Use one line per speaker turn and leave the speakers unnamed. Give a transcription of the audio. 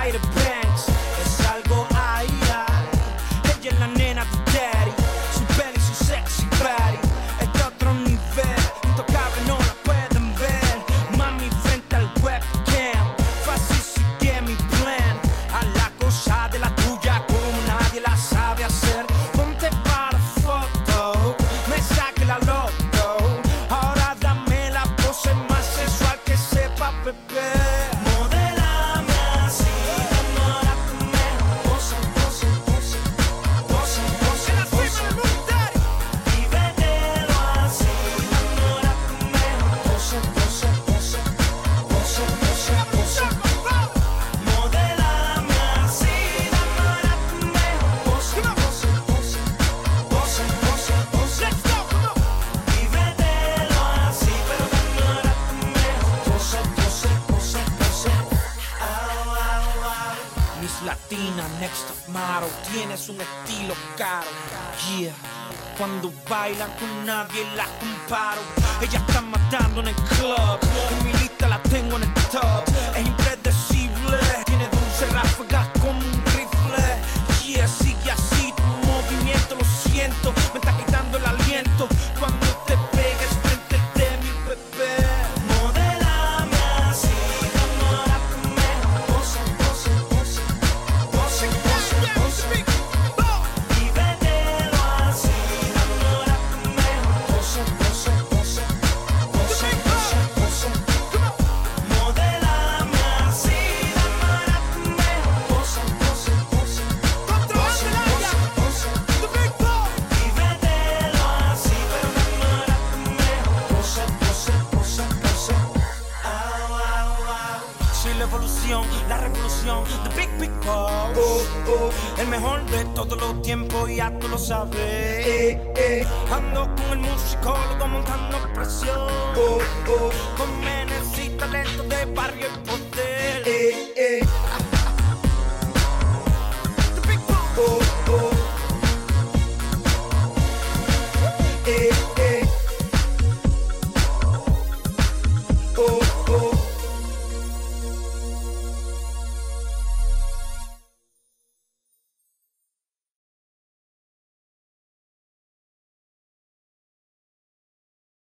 Tyra Banks. Es algo ay, ay. Ella es la nena de Daddy. Su belly, su sexy body. Es de otro nivel. Intocable, no la pueden ver. Mami frente al webcam. Fácil sigue mi plan. A la cosa de la tuya como nadie la sabe hacer. Ponte para foto. Me saque la loto. Ahora dame la pose más sensual que sepa beber. Latina, next top model, tienes un estilo caro, yeah. Cuando bailan con nadie la comparo. Ella está matando en el club, en mi lista la tengo en el top. Es impredecible, tiene dulce ráfagas como un rifle. Yeah, sigue así, tu movimiento lo siento, me está quitando el aliento. Cuando te pegues frente de mi bebé. La revolución, the big boss. El mejor de todos los tiempos, ya tú lo sabes. Ando con el musicólogo montando presión. Con menes y talento de barrio y poder.